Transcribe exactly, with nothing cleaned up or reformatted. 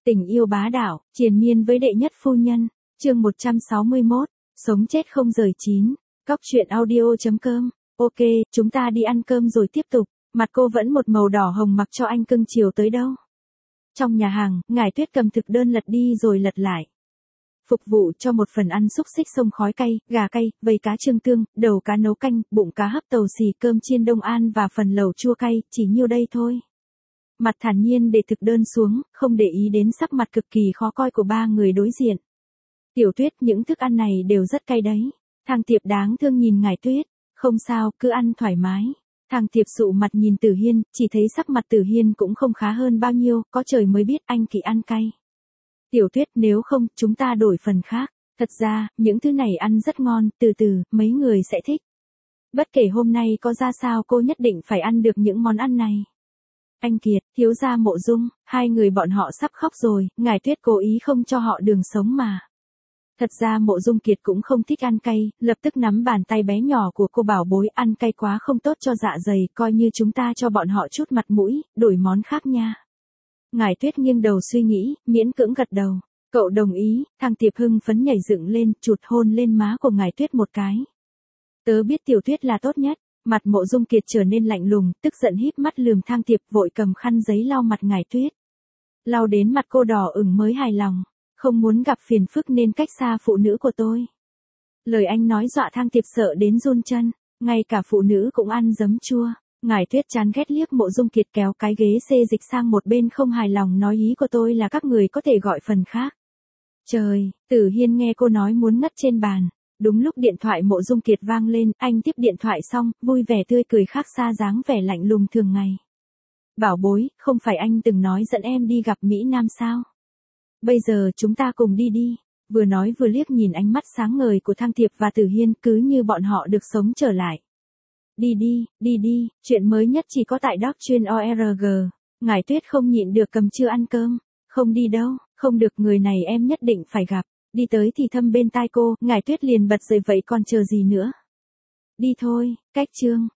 Tình yêu bá đạo, triền miên với đệ nhất phu nhân, chương một trăm sáu mươi mốt, sống chết không rời chín, cóc truyện audio chấm com, ok, chúng ta đi ăn cơm rồi tiếp tục, mặt cô vẫn một màu đỏ hồng mặc cho anh cưng chiều tới đâu. Trong nhà hàng, Ngải Tuyết cầm thực đơn lật đi rồi lật lại. Phục vụ cho một phần ăn xúc xích xông khói cay, gà cay, vây cá trương tương, đầu cá nấu canh, bụng cá hấp tàu xì, cơm chiên Đông An và phần lẩu chua cay, chỉ nhiêu đây thôi. Mặt thản nhiên để thực đơn xuống, không để ý đến sắc mặt cực kỳ khó coi của ba người đối diện. Tiểu Tuyết, những thức ăn này đều rất cay đấy. Thang Tiệp đáng thương nhìn Ngải Tuyết, không sao, cứ ăn thoải mái. Thang Tiệp sụ mặt nhìn Tử Hiên, chỉ thấy sắc mặt Tử Hiên cũng không khá hơn bao nhiêu, có trời mới biết anh kỳ ăn cay. Tiểu Tuyết, nếu không, chúng ta đổi phần khác. Thật ra, những thứ này ăn rất ngon, từ từ, mấy người sẽ thích. Bất kể hôm nay có ra sao cô nhất định phải ăn được những món ăn này. Anh Kiệt, thiếu gia Mộ Dung, hai người bọn họ sắp khóc rồi, Ngải Tuyết cố ý không cho họ đường sống mà. Thật ra Mộ Dung Kiệt cũng không thích ăn cay, lập tức nắm bàn tay bé nhỏ của cô bảo bối, ăn cay quá không tốt cho dạ dày, coi như chúng ta cho bọn họ chút mặt mũi, đổi món khác nha. Ngải Tuyết nghiêng đầu suy nghĩ, miễn cưỡng gật đầu. Cậu đồng ý, Thang Tiệp hưng phấn nhảy dựng lên, chụt hôn lên má của Ngải Tuyết một cái. Tớ biết Tiểu Tuyết là tốt nhất. Mặt Mộ Dung Kiệt trở nên lạnh lùng, tức giận híp mắt lườm Thang Tiệp, vội cầm khăn giấy lau mặt Ngải Tuyết. Lau đến mặt cô đỏ ửng mới hài lòng, không muốn gặp phiền phức nên cách xa phụ nữ của tôi. Lời anh nói dọa Thang Tiệp sợ đến run chân, ngay cả phụ nữ cũng ăn giấm chua. Ngải Tuyết chán ghét liếc Mộ Dung Kiệt, kéo cái ghế xê dịch sang một bên, không hài lòng nói, ý của tôi là các người có thể gọi phần khác. Trời, Tử Hiên nghe cô nói muốn ngất trên bàn. Đúng lúc điện thoại Mộ Dung Kiệt vang lên, anh tiếp điện thoại xong, vui vẻ tươi cười khác xa dáng vẻ lạnh lùng thường ngày. Bảo bối, không phải anh từng nói dẫn em đi gặp Mỹ Nam sao? Bây giờ chúng ta cùng đi đi. Vừa nói vừa liếc nhìn ánh mắt sáng ngời của Thang Tiệp và Tử Hiên, cứ như bọn họ được sống trở lại. Đi đi, đi đi, chuyện mới nhất chỉ có tại Doc chuyên o rờ giê. Ngải Tuyết không nhịn được cầm chưa ăn cơm. Không đi đâu, không được, người này em nhất định phải gặp. Đi tới thì thâm bên tai cô, Ngải Tuyết liền bật dậy, vậy còn chờ gì nữa? Đi thôi, cách chương.